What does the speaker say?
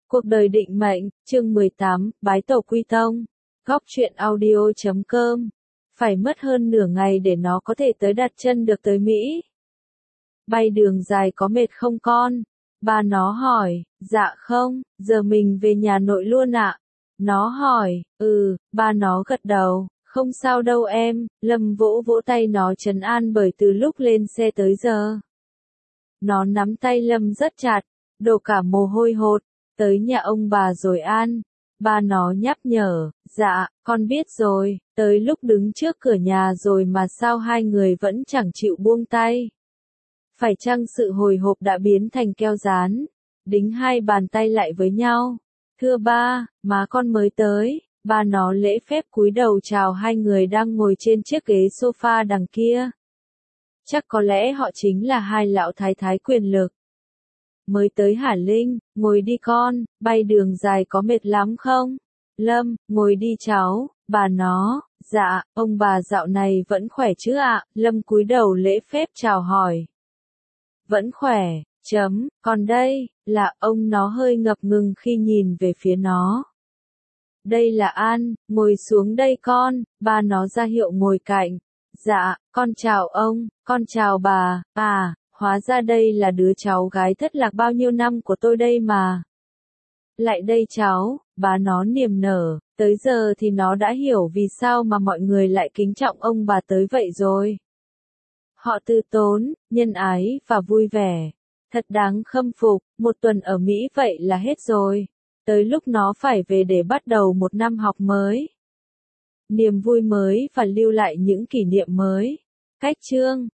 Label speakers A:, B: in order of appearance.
A: Cuộc đời định mệnh, chương 18, bái tổ quy tông. Góc truyện audio.com. Phải mất hơn nửa ngày để nó có thể tới đặt chân được tới Mỹ. Bay đường dài có mệt không con? Ba nó hỏi, dạ không, giờ mình về nhà nội luôn ạ. Nó hỏi, ba nó gật đầu, không sao đâu em, Lâm vỗ vỗ tay nó trấn an bởi từ lúc lên xe tới giờ. Nó nắm tay Lâm rất chặt, đổ cả mồ hôi hột. Tới nhà ông bà rồi An. Ba nó nhắc nhở, dạ, con biết rồi, tới lúc đứng trước cửa nhà rồi mà sao hai người vẫn chẳng chịu buông tay. Phải chăng sự hồi hộp đã biến thành keo dán, đính hai bàn tay lại với nhau. Thưa ba, má con mới tới, ba nó lễ phép cúi đầu chào hai người đang ngồi trên chiếc ghế sofa đằng kia. Chắc có lẽ họ chính là hai lão thái thái quyền lực. Mới tới hả Linh, ngồi đi con, bay đường dài có mệt lắm không? Lâm, ngồi đi cháu, bà nó, dạ, ông bà dạo này vẫn khỏe chứ ạ? Lâm cúi đầu lễ phép chào hỏi. Vẫn khỏe, còn đây, là ông nó hơi ngập ngừng khi nhìn về phía nó. Đây là An, ngồi xuống đây con, ba nó ra hiệu ngồi cạnh. Dạ, con chào ông, con chào bà, hóa ra đây là đứa cháu gái thất lạc bao nhiêu năm của tôi đây mà. Lại đây cháu, bà nó niềm nở, tới giờ thì nó đã hiểu vì sao mà mọi người lại kính trọng ông bà tới vậy rồi. Họ từ tốn, nhân ái và vui vẻ. Thật đáng khâm phục, một tuần ở Mỹ vậy là hết rồi. Tới lúc nó phải về để bắt đầu một năm học mới. Niềm vui mới và lưu lại những kỷ niệm mới. Cách chương